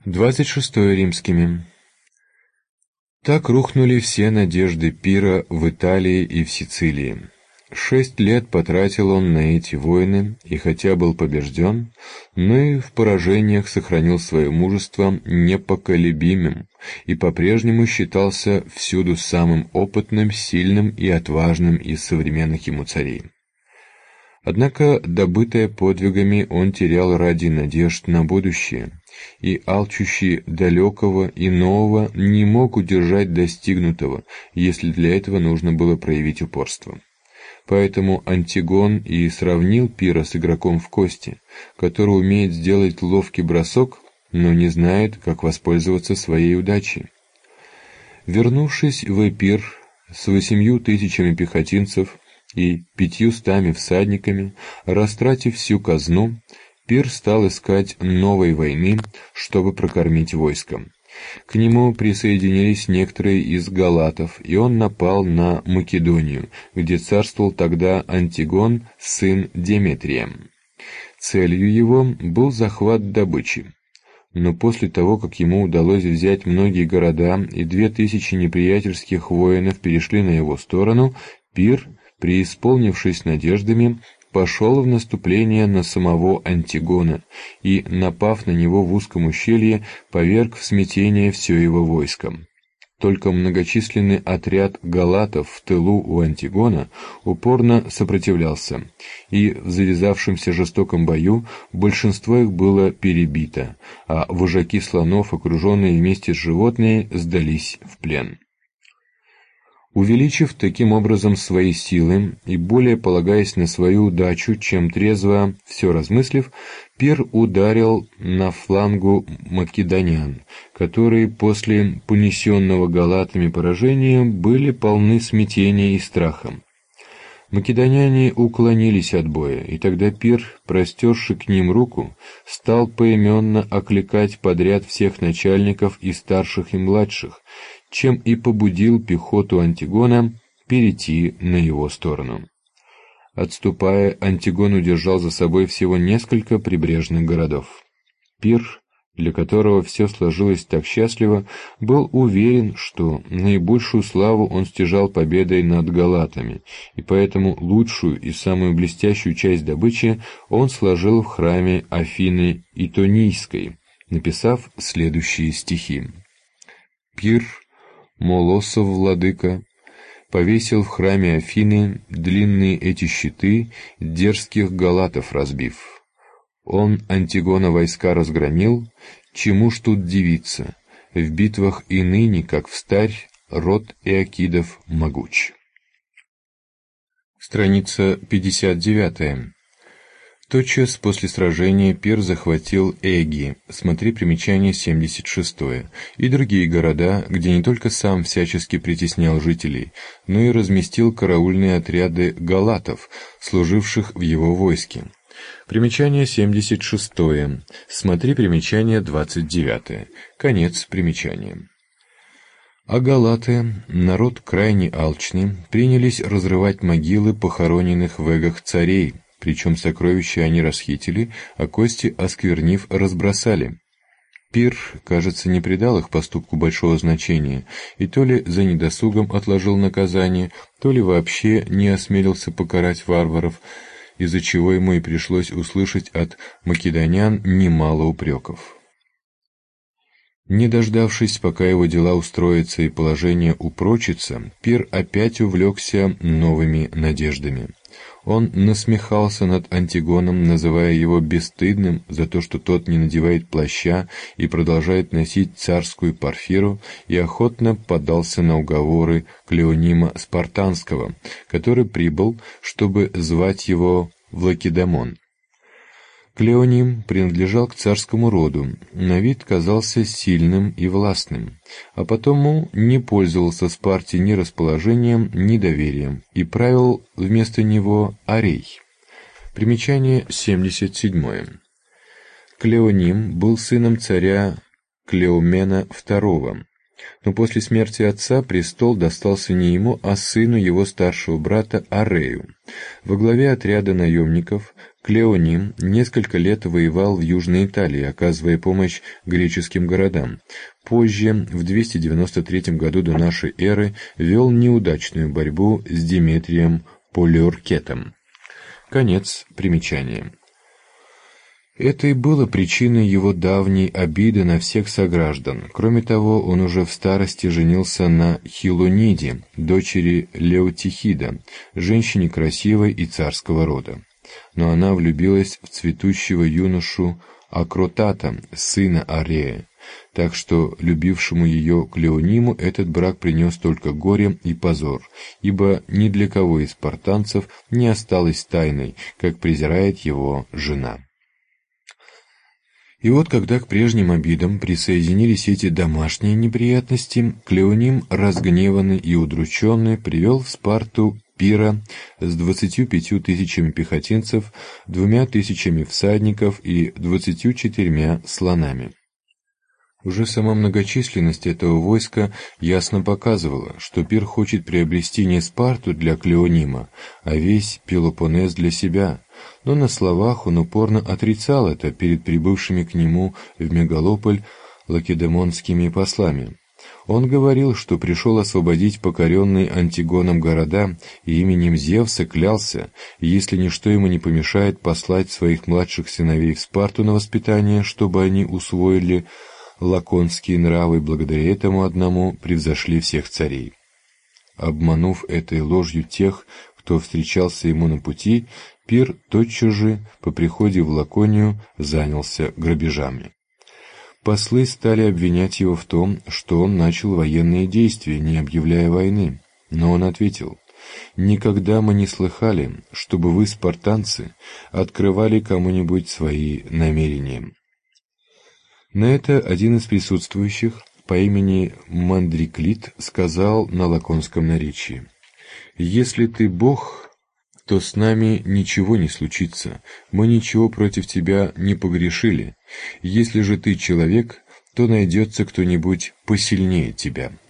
26 римскими. Так рухнули все надежды Пира в Италии и в Сицилии. 6 лет потратил он на эти войны, и хотя был побежден, но и в поражениях сохранил свое мужество непоколебимым и по-прежнему считался всюду самым опытным, сильным и отважным из современных ему царей. Однако, добытое подвигами, он терял ради надежд на будущее, и, алчущий далекого и нового, не мог удержать достигнутого, если для этого нужно было проявить упорство. Поэтому Антигон и сравнил Пира с игроком в кости, который умеет сделать ловкий бросок, но не знает, как воспользоваться своей удачей. Вернувшись в Эпир с 8000 пехотинцев и 500 всадниками, растратив всю казну, Пир стал искать новой войны, чтобы прокормить войско. К нему присоединились некоторые из галатов, и он напал на Македонию, где царствовал тогда Антигон, сын Деметрия. Целью его был захват добычи. Но после того, как ему удалось взять многие города и 2000 неприятельских воинов перешли на его сторону, Пир, преисполнившись надеждами, пошел в наступление на самого Антигона и, напав на него в узком ущелье, поверг в смятение все его войско. Только многочисленный отряд галатов в тылу у Антигона упорно сопротивлялся, и в завязавшемся жестоком бою большинство их было перебито, а вожаки слонов, окруженные вместе с животными, сдались в плен. Увеличив таким образом свои силы и более полагаясь на свою удачу, чем трезво все размыслив, Пир ударил на флангу македонян, которые после понесенного галатами поражения были полны смятения и страха. Македоняне уклонились от боя, и тогда Пир, простерши к ним руку, стал поименно окликать подряд всех начальников и старших и младших, чем и побудил пехоту Антигона перейти на его сторону. Отступая, Антигон удержал за собой всего несколько прибрежных городов. Пир, для которого все сложилось так счастливо, был уверен, что наибольшую славу он стяжал победой над галатами, и поэтому лучшую и самую блестящую часть добычи он сложил в храме Афины Итонийской, написав следующие стихи. «Пир, Молосов владыка, повесил в храме Афины длинные эти щиты, дерзких галатов разбив. Он Антигона войска разгромил, чему ж тут дивиться, в битвах и ныне, как встарь, род Иокидов могуч». Страница 59. Тотчас после сражения Пир захватил Эги, смотри примечание 76, и другие города, где не только сам всячески притеснял жителей, но и разместил караульные отряды галатов, служивших в его войске. Примечание 76, смотри примечание 29, конец примечания. А галаты, народ крайне алчный, принялись разрывать могилы похороненных в Эгах царей, причем сокровища они расхитили, а кости, осквернив, разбросали. Пир, кажется, не придал их поступку большого значения, и то ли за недосугом отложил наказание, то ли вообще не осмелился покарать варваров, из-за чего ему и пришлось услышать от македонян немало упреков. Не дождавшись, пока его дела устроятся и положение упрочится, Пир опять увлекся новыми надеждами. Он насмехался над Антигоном, называя его бесстыдным за то, что тот не надевает плаща и продолжает носить царскую парфиру, и охотно поддался на уговоры Клеонима Спартанского, который прибыл, чтобы звать его в Лакедемон. Клеоним принадлежал к царскому роду, на вид казался сильным и властным, а потому не пользовался Спарте ни расположением, ни доверием, и правил вместо него Арей. Примечание 77. Клеоним был сыном царя Клеомена II. Но после смерти отца престол достался не ему, а сыну его старшего брата Арею. Во главе отряда наемников Клеоним несколько лет воевал в Южной Италии, оказывая помощь греческим городам. Позже, в 293 году до нашей эры, вел неудачную борьбу с Деметрием Полиоркетом. Конец примечания. Это и было причиной его давней обиды на всех сограждан. Кроме того, он уже в старости женился на Хилониде, дочери Леотихида, женщине красивой и царского рода. Но она влюбилась в цветущего юношу Акротата, сына Арея, так что любившему ее Клеониму этот брак принес только горе и позор, ибо ни для кого из спартанцев не осталось тайной, как презирает его жена. И вот когда к прежним обидам присоединились эти домашние неприятности, Клеоним, разгневанный и удрученный, привел в Спарту Пира с 25 тысячами пехотинцев, 2000 всадников и 24 слонами. Уже сама многочисленность этого войска ясно показывала, что Пир хочет приобрести не Спарту для Клеонима, а весь Пелопоннес для себя, но на словах он упорно отрицал это перед прибывшими к нему в Мегалополь лакедемонскими послами. Он говорил, что пришел освободить покоренные Антигоном города и именем Зевса клялся, если ничто ему не помешает послать своих младших сыновей в Спарту на воспитание, чтобы они усвоили лаконские нравы, и благодаря этому одному превзошли всех царей. Обманув этой ложью тех, кто встречался ему на пути, Пир тотчас же по приходе в Лаконию занялся грабежами. Послы стали обвинять его в том, что он начал военные действия, не объявляя войны. Но он ответил: «Никогда мы не слыхали, чтобы вы, спартанцы, открывали кому-нибудь свои намерения». На это один из присутствующих по имени Мандриклит сказал на лаконском наречии: «Если ты Бог, то с нами ничего не случится, мы ничего против тебя не погрешили. Если же ты человек, то найдется кто-нибудь посильнее тебя».